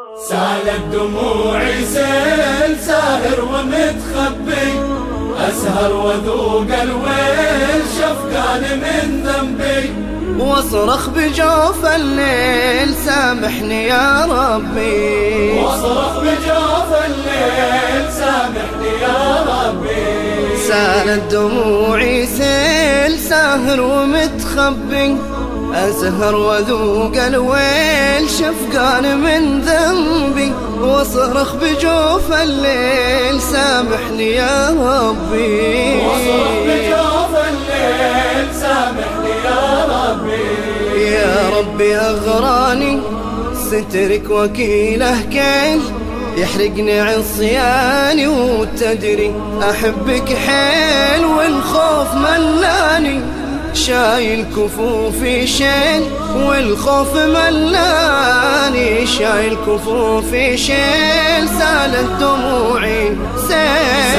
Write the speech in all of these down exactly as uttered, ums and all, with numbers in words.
سالت دموعي سيل ساهر ومتخبي، أسهر وذوق الويل شفقان من ذنبي، واصرخ بجوف الليل سامحني يا ربي، واصرخ بجوف الليل سامحني يا ربي. سالت دموعي سيل ساهر ومتخبي، أسهر وذوق الويل شفقان من ذنبي، واصرخ بجوف الليل سامحني يا ربي، واصرخ بجوف الليل سامحني يا ربي. يا ربي أغراني سترك وكيله كيل، يحرقني عصياني وتدري أحبك حيل، والخوف ملاني شايل كفوفي شيل، والخوف ملاني شايل كفوفي شيل. سالت دموعي سيل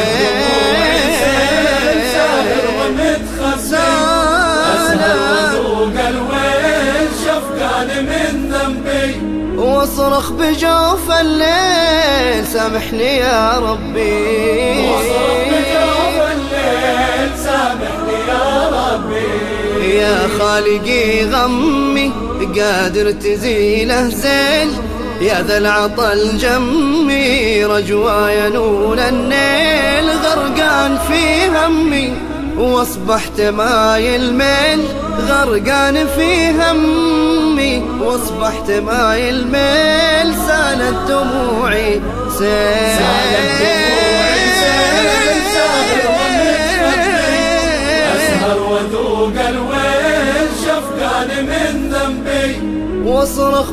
ساهر ومتخبي، أسهر وذوق الويل شفقان من ذنبي، واصرخ بجوف الليل سامحني يا ربي، واصرخ بجوف الليل سامحني يا ربي. يا خالقي غمي قادر تزيله زين، يا ذا العطا الجمي رجواي نول النيل، غرقان في همي واصبحت مايل ميل، غرقان في همي واصبحت مايل ميل. سالت دموعي سيل سالت دموعي سيل ساهر ومتخبي، أسهر وذوق الويل شفقان من ذنبي، واصرخ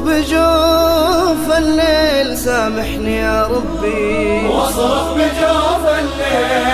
بجوف الليل سامحني يا ربي، واصرخ بجوف الليل